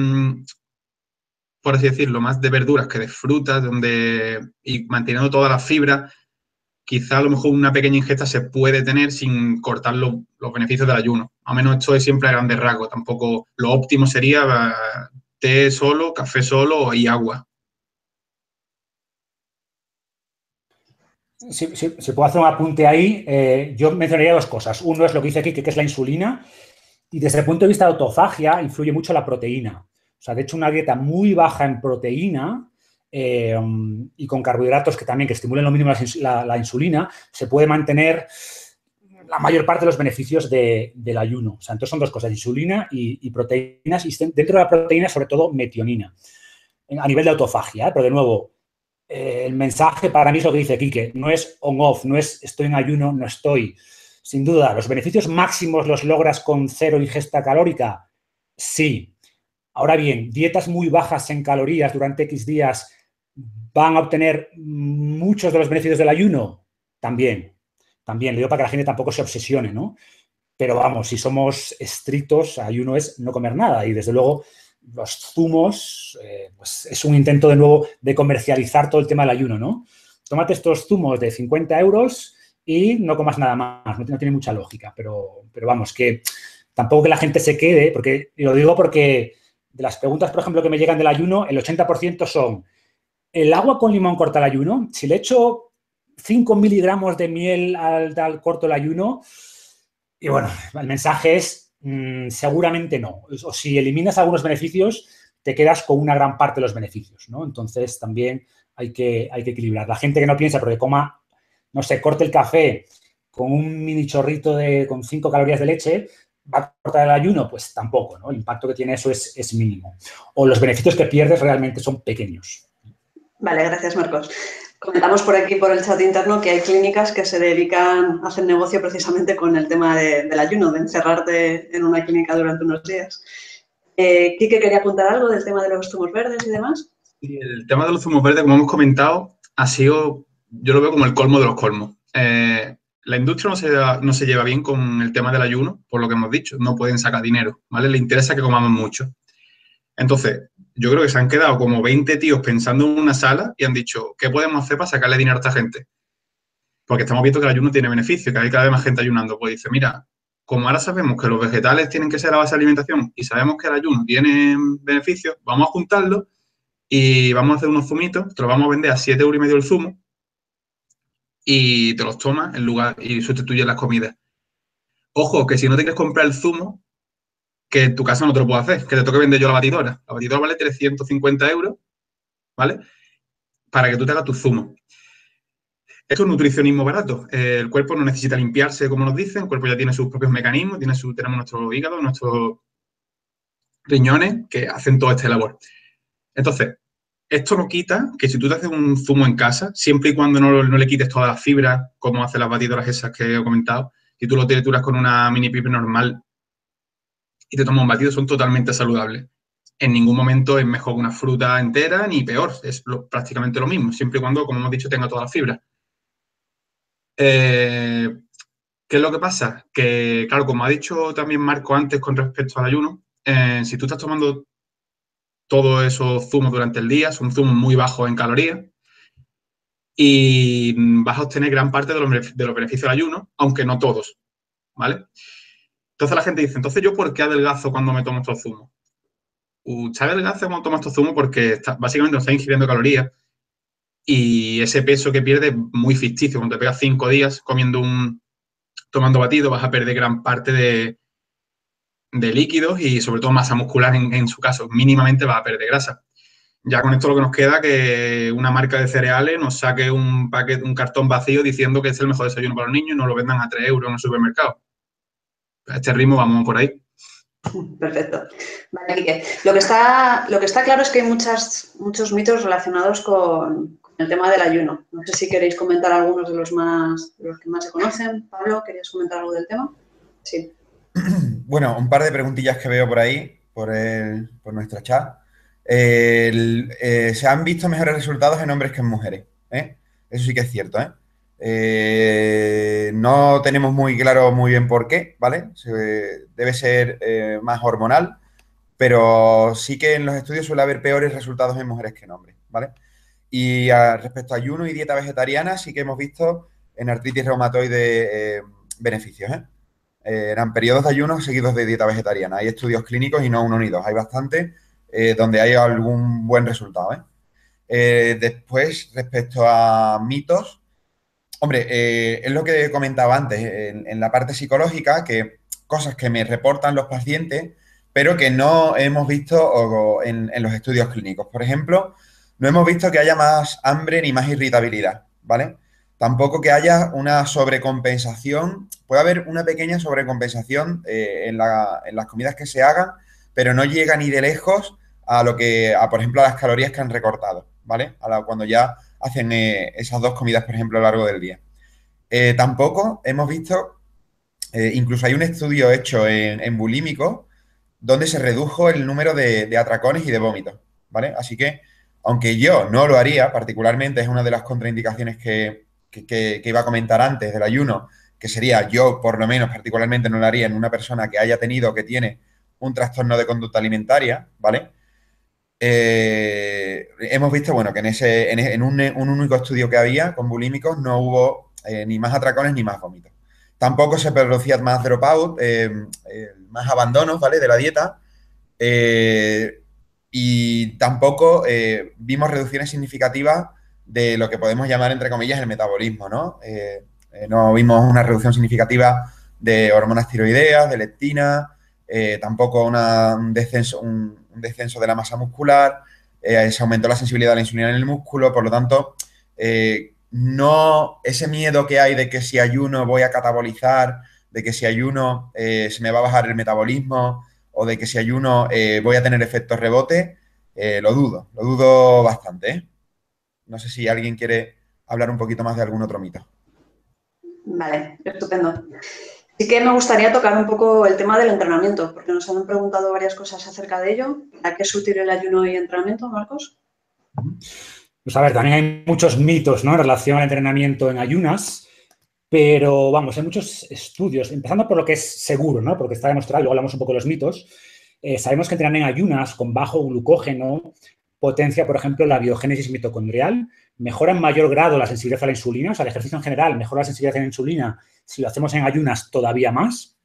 por así decirlo, más de verduras que de frutas, y manteniendo todas las fibras, quizá a lo mejor una pequeña ingesta se puede tener sin cortar los beneficios del ayuno. Al menos esto es siempre a grandes rasgos. Tampoco lo óptimo sería té solo, café solo y agua. Si puedo hacer un apunte ahí, yo mencionaría 2 cosas. Uno es lo que dice aquí, que es la insulina, y desde el punto de vista de autofagia influye mucho la proteína. O sea, de hecho, una dieta muy baja en proteína y con carbohidratos que estimulen lo mínimo la insulina, se puede mantener la mayor parte de los beneficios del ayuno. O sea, entonces son 2 cosas, insulina y proteínas, y dentro de la proteína, sobre todo, metionina, a nivel de autofagia, pero de nuevo, el mensaje para mí es lo que dice Quique, no es on-off, no es estoy en ayuno, no estoy. Sin duda, ¿los beneficios máximos los logras con 0 ingesta calórica? Sí. Ahora bien, dietas muy bajas en calorías durante X días van a obtener muchos de los beneficios del ayuno. También. Le digo para que la gente tampoco se obsesione, ¿no? Pero vamos, si somos estrictos, ayuno es no comer nada y desde luego los zumos, pues es un intento de nuevo de comercializar todo el tema del ayuno, ¿no? Tómate estos zumos de 50 euros y no comas nada más, no tiene mucha lógica, pero vamos, que tampoco que la gente se quede, porque lo digo porque de las preguntas, por ejemplo, que me llegan del ayuno, el 80% son, ¿el agua con limón corta el ayuno? Si le echo 5 miligramos de miel al corto el ayuno, y bueno, el mensaje es, seguramente no. O si eliminas algunos beneficios, te quedas con una gran parte de los beneficios, ¿no? Entonces, también hay que equilibrar. La gente que no piensa, porque coma, no sé, corte el café con un mini chorrito con 5 calorías de leche, ¿va a cortar el ayuno? Pues tampoco, ¿no? El impacto que tiene eso es mínimo. O los beneficios que pierdes realmente son pequeños. Vale, gracias, Marcos. Comentamos por aquí, por el chat interno, que hay clínicas que se dedican a hacer negocio precisamente con el tema del ayuno, de encerrarte en una clínica durante unos días. Quique, ¿quería apuntar algo del tema de los zumos verdes y demás? Sí, el tema de los zumos verdes, como hemos comentado, ha sido, yo lo veo como el colmo de los colmos. La industria no se lleva bien con el tema del ayuno, por lo que hemos dicho, no pueden sacar dinero, ¿vale? Le interesa que comamos mucho. Entonces, yo creo que se han quedado como 20 tíos pensando en una sala y han dicho, ¿qué podemos hacer para sacarle dinero a esta gente? Porque estamos viendo que el ayuno tiene beneficios, que hay cada vez más gente ayunando. Pues dice, mira, como ahora sabemos que los vegetales tienen que ser la base de alimentación y sabemos que el ayuno tiene beneficios, vamos a juntarlo y vamos a hacer unos zumitos, te los vamos a vender a 7,5 € el zumo y te los tomas en lugar y sustituyes las comidas. Ojo, que si no te quieres comprar el zumo, que en tu casa no te lo puedo hacer, que te toque vender yo la batidora. La batidora vale 350 €, ¿vale? Para que tú te hagas tu zumo. Esto es nutricionismo barato. El cuerpo no necesita limpiarse, como nos dicen. El cuerpo ya tiene sus propios mecanismos, tenemos nuestro hígado, nuestros riñones que hacen toda esta labor. Entonces, esto no quita que si tú te haces un zumo en casa, siempre y cuando no le quites todas las fibras, como hacen las batidoras esas que he comentado, y tú lo trituras con una mini pipa normal y te tomas un batido, son totalmente saludables. En ningún momento es mejor que una fruta entera, ni peor. Es prácticamente lo mismo, siempre y cuando, como hemos dicho, tenga todas las fibras. ¿Qué es lo que pasa? Que, claro, como ha dicho también Marco antes con respecto al ayuno, si tú estás tomando todos esos zumos durante el día, son zumos muy bajos en calorías y vas a obtener gran parte de los beneficios del ayuno, aunque no todos, ¿vale? Entonces la gente dice, entonces ¿yo por qué adelgazo cuando me tomo estos zumos? Usted adelgaza cuando tomas estos zumos porque básicamente no está ingiriendo calorías y ese peso que pierdes es muy ficticio. Cuando te pegas 5 días tomando batido, vas a perder gran parte de líquidos y sobre todo masa muscular en su caso. Mínimamente vas a perder grasa. Ya con esto lo que nos queda que una marca de cereales nos saque un cartón vacío diciendo que es el mejor desayuno para los niños y nos lo vendan a 3 € en el supermercado. A este ritmo vamos por ahí. Perfecto. Vale, Quique. Lo que está claro es que hay muchos mitos relacionados con el tema del ayuno. No sé si queréis comentar algunos de los que más se conocen. Pablo, ¿querías comentar algo del tema? Sí. Bueno, un par de preguntillas que veo por ahí, por nuestro chat. Se han visto mejores resultados en hombres que en mujeres, ¿eh? Eso sí que es cierto, ¿eh? No tenemos muy claro muy bien por qué, ¿vale? Debe ser más hormonal, pero sí que en los estudios suele haber peores resultados en mujeres que en hombres, ¿vale? Y respecto a ayuno y dieta vegetariana, sí que hemos visto en artritis reumatoide beneficios, ¿eh? Eran periodos de ayuno seguidos de dieta vegetariana. Hay estudios clínicos y no uno ni dos. Hay bastante donde hay algún buen resultado, ¿eh? Después, respecto a mitos, hombre, es lo que comentaba antes, en la parte psicológica, que cosas que me reportan los pacientes, pero que no hemos visto en los estudios clínicos. Por ejemplo, no hemos visto que haya más hambre ni más irritabilidad, ¿vale? Tampoco que haya una sobrecompensación. Puede haber una pequeña sobrecompensación en las comidas que se hagan, pero no llega ni de lejos por ejemplo, a las calorías que han recortado, ¿vale? Cuando ya hacen esas 2 comidas, por ejemplo, a lo largo del día. Tampoco hemos visto, incluso hay un estudio hecho en bulímicos donde se redujo el número de atracones y de vómitos, ¿vale? Así que, aunque yo no lo haría particularmente, es una de las contraindicaciones que iba a comentar antes del ayuno, que sería yo, por lo menos, particularmente no lo haría en una persona que haya tenido o que tiene un trastorno de conducta alimentaria, ¿vale? Hemos visto, bueno, que en un único estudio que había con bulímicos no hubo ni más atracones ni más vómitos. Tampoco se producía más dropout, más abandonos, ¿vale?, de la dieta. Y tampoco vimos reducciones significativas de lo que podemos llamar, entre comillas, el metabolismo, ¿no? No vimos una reducción significativa de hormonas tiroideas, de leptina, tampoco un descenso de la masa muscular, se aumentó la sensibilidad a la insulina en el músculo, por lo tanto, no ese miedo que hay de que si ayuno voy a catabolizar, de que si ayuno se me va a bajar el metabolismo o de que si ayuno voy a tener efectos rebote, lo dudo bastante, ¿eh? No sé si alguien quiere hablar un poquito más de algún otro mito. Vale, estupendo. Sí que me gustaría tocar un poco el tema del entrenamiento, porque nos han preguntado varias cosas acerca de ello. ¿A qué es útil el ayuno y entrenamiento, Marcos? Pues a ver, también hay muchos mitos, ¿no?, en relación al entrenamiento en ayunas, pero vamos, hay muchos estudios, empezando por lo que es seguro, ¿no?, porque está demostrado, luego hablamos un poco de los mitos. Sabemos que entrenar en ayunas con bajo glucógeno potencia, por ejemplo, la biogénesis mitocondrial, mejora en mayor grado la sensibilidad a la insulina, o sea, el ejercicio en general mejora la sensibilidad a la insulina si lo hacemos en ayunas todavía más,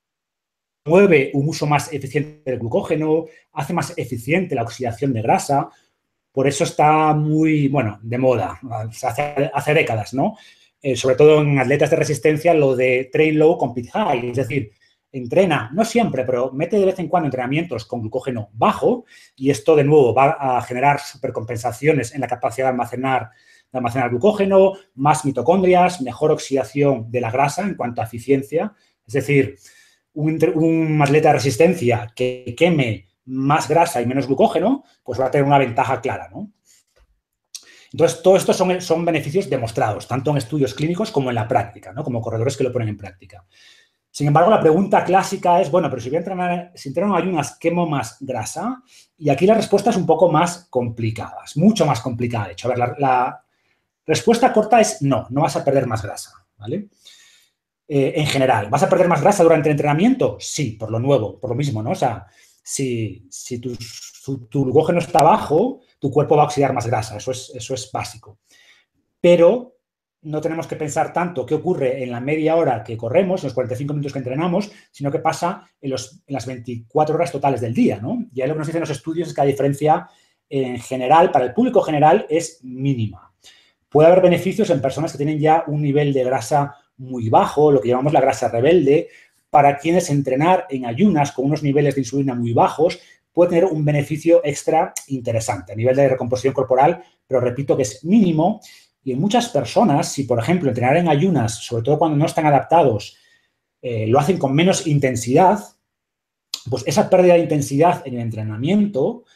mueve un uso más eficiente del glucógeno, hace más eficiente la oxidación de grasa. Por eso está muy, bueno, de moda, hace décadas, ¿no? Sobre todo en atletas de resistencia, lo de train low, compete high, es decir, entrena, no siempre, pero mete de vez en cuando entrenamientos con glucógeno bajo y esto, de nuevo, va a generar supercompensaciones en la capacidad de almacenar glucógeno, más mitocondrias, mejor oxidación de la grasa en cuanto a eficiencia. Es decir, un atleta de resistencia que queme más grasa y menos glucógeno, pues va a tener una ventaja clara, ¿no? Entonces, todo esto son beneficios demostrados, tanto en estudios clínicos como en la práctica, ¿no?, como corredores que lo ponen en práctica. Sin embargo, la pregunta clásica es, bueno, pero si entreno en ayunas, ¿quemo más grasa? Y aquí la respuesta es un poco más complicada, es mucho más complicada, de hecho. A ver, la respuesta corta es no vas a perder más grasa, ¿vale? En general, ¿vas a perder más grasa durante el entrenamiento? Sí, por lo mismo, ¿no? O sea, si tu glucógeno está bajo, tu cuerpo va a oxidar más grasa, eso es básico. Pero no tenemos que pensar tanto qué ocurre en la media hora que corremos, en los 45 minutos que entrenamos, sino qué pasa en las 24 horas totales del día, ¿no? Y ahí lo que nos dicen los estudios es que la diferencia en general, para el público general, es mínima. Puede haber beneficios en personas que tienen ya un nivel de grasa muy bajo, lo que llamamos la grasa rebelde, para quienes entrenar en ayunas con unos niveles de insulina muy bajos puede tener un beneficio extra interesante a nivel de recomposición corporal, pero repito que es mínimo. Y en muchas personas, si por ejemplo entrenar en ayunas, sobre todo cuando no están adaptados, lo hacen con menos intensidad, pues esa pérdida de intensidad en el entrenamiento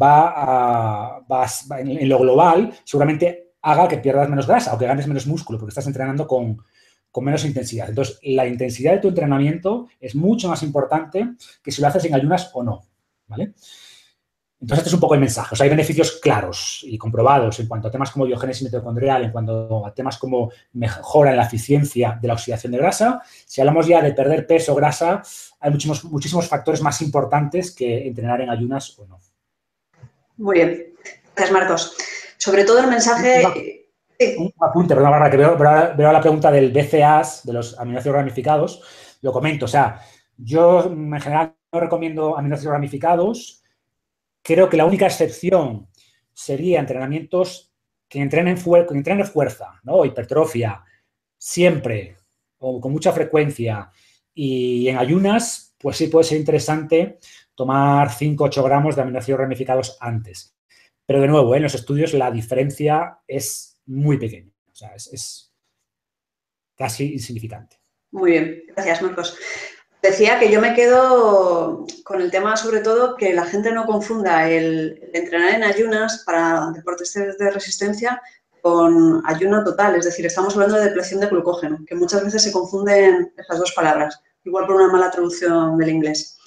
en lo global, seguramente haga que pierdas menos grasa o que ganes menos músculo porque estás entrenando con menos intensidad. Entonces, la intensidad de tu entrenamiento es mucho más importante que si lo haces en ayunas o no, ¿vale? Entonces, este es un poco el mensaje. O sea, hay beneficios claros y comprobados en cuanto a temas como biogénesis mitocondrial, en cuanto a temas como mejora en la eficiencia de la oxidación de grasa. Si hablamos ya de perder peso o grasa, hay muchísimos factores más importantes que entrenar en ayunas o no. Muy bien. Gracias, Marcos. Sobre todo el mensaje... Un apunte, perdón, Bárbara, que veo la pregunta del BCAAs, de los aminoácidos ramificados. Lo comento, o sea, yo en general no recomiendo aminoácidos ramificados. Creo que la única excepción sería entrenamientos que entrenen fuerza, ¿no? Hipertrofia, siempre o con mucha frecuencia. Y en ayunas, pues sí puede ser interesante tomar 5-8 gramos de aminoácidos ramificados antes. Pero de nuevo, en los estudios la diferencia es muy pequeña. O sea, es casi insignificante. Muy bien, gracias, Marcos. Decía que yo me quedo con el tema, sobre todo, que la gente no confunda el entrenar en ayunas para deportistas de resistencia con ayuno total. Es decir, estamos hablando de depleción de glucógeno, que muchas veces se confunden esas dos palabras, igual por una mala traducción del inglés.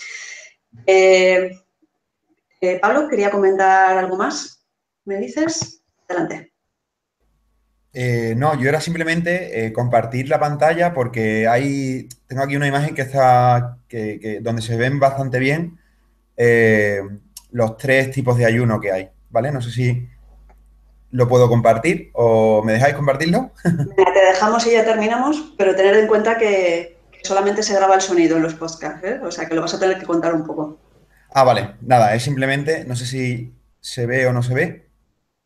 Pablo, ¿quería comentar algo más? ¿Me dices? Adelante. No, yo era simplemente compartir la pantalla porque tengo aquí una imagen que está, donde se ven bastante bien los 3 tipos de ayuno que hay, ¿vale? No sé si lo puedo compartir o me dejáis compartirlo. Mira, te dejamos y ya terminamos, pero tener en cuenta que solamente se graba el sonido en los podcasts, ¿eh? O sea, que lo vas a tener que contar un poco. Ah, vale, nada, es simplemente, no sé si se ve o no se ve.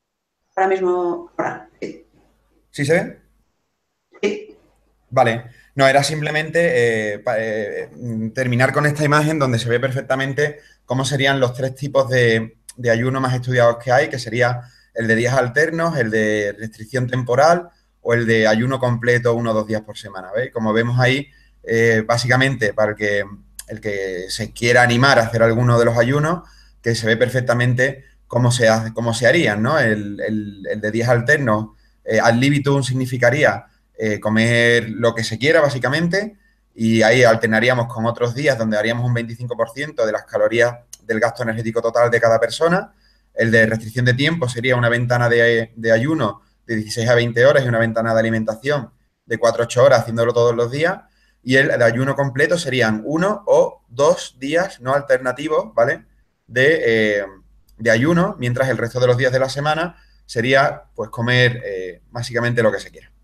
Ahora mismo, ahora, sí. ¿Sí se ve? Sí. Vale, No, era simplemente terminar con esta imagen donde se ve perfectamente cómo serían los 3 tipos de ayuno más estudiados que hay, que sería el de días alternos, el de restricción temporal o el de ayuno completo 1 o 2 días por semana. ¿Veis? Como vemos ahí, básicamente para el que se quiera animar a hacer alguno de los ayunos, que se ve perfectamente cómo se harían, ¿no? El de días alternos, ad libitum significaría comer lo que se quiera, básicamente, y ahí alternaríamos con otros días donde haríamos un 25% de las calorías del gasto energético total de cada persona. El de restricción de tiempo sería una ventana de ayuno de 16 a 20 horas y una ventana de alimentación de 4 a 8 horas, haciéndolo todos los días. Y el de ayuno completo serían 1 o 2 días no alternativos, ¿vale? De ayuno, mientras el resto de los días de la semana sería, pues, comer básicamente lo que se quiera.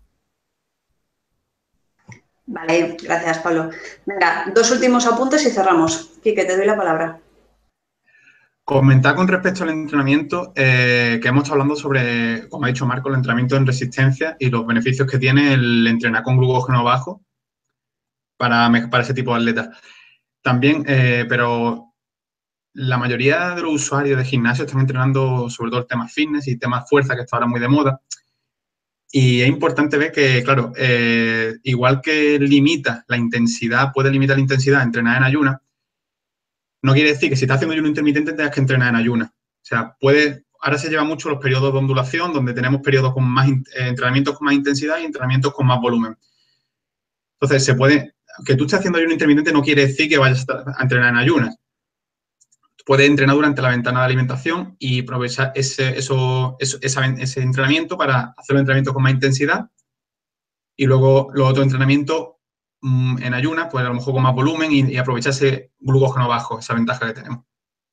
Vale, gracias, Pablo. Venga, 2 últimos apuntes y cerramos. Quique, te doy la palabra. Comentar con respecto al entrenamiento, que hemos estado hablando sobre, como ha dicho Marco, el entrenamiento en resistencia y los beneficios que tiene el entrenar con glucógeno bajo para ese tipo de atletas. También, pero la mayoría de los usuarios de gimnasio están entrenando sobre todo el tema fitness y temas fuerza, que está ahora muy de moda. Y es importante ver que, claro, igual que limita la intensidad, puede limitar la intensidad de entrenar en ayunas, no quiere decir que si estás haciendo ayuno intermitente tengas que entrenar en ayunas. O sea, ahora se lleva mucho los periodos de ondulación, donde tenemos periodos con más entrenamientos con más intensidad y entrenamientos con más volumen. Entonces, que tú estés haciendo ayuno intermitente no quiere decir que vayas a entrenar en ayunas. Puedes entrenar durante la ventana de alimentación y aprovechar ese entrenamiento para hacer un entrenamiento con más intensidad y luego los otros entrenamientos en ayunas, pues a lo mejor con más volumen y aprovechar ese glucógeno bajo, esa ventaja que tenemos.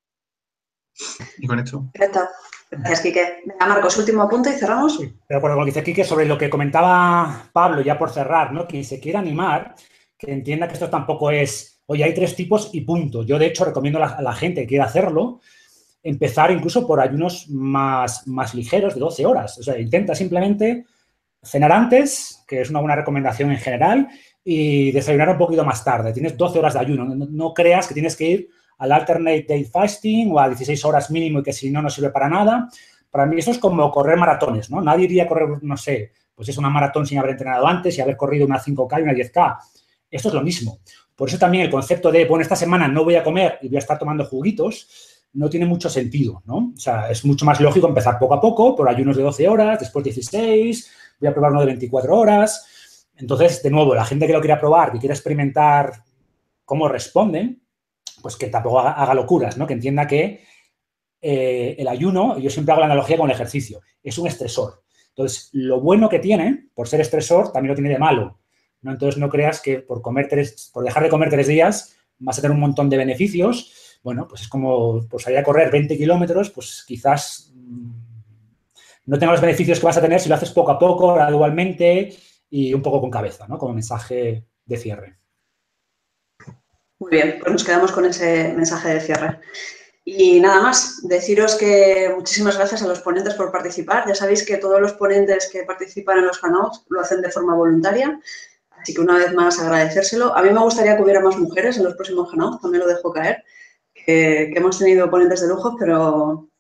Y con esto. Perfecto. Gracias, Quique. Venga, Marcos, último apunte y cerramos. Sí, de acuerdo con lo que dice Quique sobre lo que comentaba Pablo, ya por cerrar, ¿no? Quien se quiera animar, que entienda que esto tampoco es, oye, hay 3 tipos y punto. Yo, de hecho, recomiendo a la gente que quiera hacerlo, empezar incluso por ayunos más ligeros, de 12 horas. O sea, intenta simplemente cenar antes, que es una buena recomendación en general, y desayunar un poquito más tarde. Tienes 12 horas de ayuno. No creas que tienes que ir al alternate day fasting o a 16 horas mínimo y que si no, no sirve para nada. Para mí eso es como correr maratones, ¿no? Nadie iría a correr, no sé, pues es una maratón sin haber entrenado antes y haber corrido una 5K y una 10K. Esto es lo mismo. Por eso también el concepto de, bueno, esta semana no voy a comer y voy a estar tomando juguitos, no tiene mucho sentido, ¿no? O sea, es mucho más lógico empezar poco a poco, por ayunos de 12 horas, después 16, voy a probar uno de 24 horas. Entonces, de nuevo, la gente que lo quiera probar, que quiera experimentar cómo responden, pues que tampoco haga locuras, ¿no? Que entienda que el ayuno, yo siempre hago la analogía con el ejercicio, es un estresor. Entonces, lo bueno que tiene, por ser estresor, también lo tiene de malo, ¿no? Entonces, no creas que por dejar de comer 3 días vas a tener un montón de beneficios. Bueno, pues es como pues, salir a correr 20 kilómetros, pues quizás no tenga los beneficios que vas a tener si lo haces poco a poco, gradualmente y un poco con cabeza, ¿no? Como mensaje de cierre. Muy bien, pues nos quedamos con ese mensaje de cierre. Y nada más, deciros que muchísimas gracias a los ponentes por participar. Ya sabéis que todos los ponentes que participan en los hangouts lo hacen de forma voluntaria, así que una vez más agradecérselo. A mí me gustaría que hubiera más mujeres en los próximos hangouts, también lo dejo caer, que hemos tenido ponentes de lujo, pero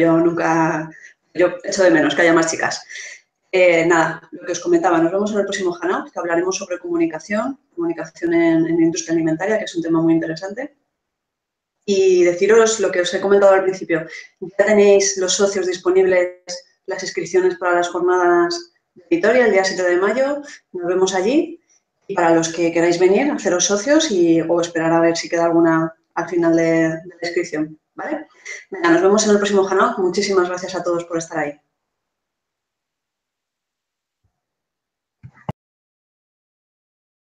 yo echo de menos que haya más chicas. Nada, lo que os comentaba, nos vemos en el próximo hangout, que hablaremos sobre comunicación en la industria alimentaria, que es un tema muy interesante. Y deciros lo que os he comentado al principio, ya tenéis los socios disponibles, las inscripciones para las jornadas de Vitoria el día 7 de mayo, nos vemos allí. Y para los que queráis venir, haceros socios o esperar a ver si queda alguna al final de la inscripción, ¿vale? Venga, nos vemos en el próximo hangout. Muchísimas gracias a todos por estar ahí.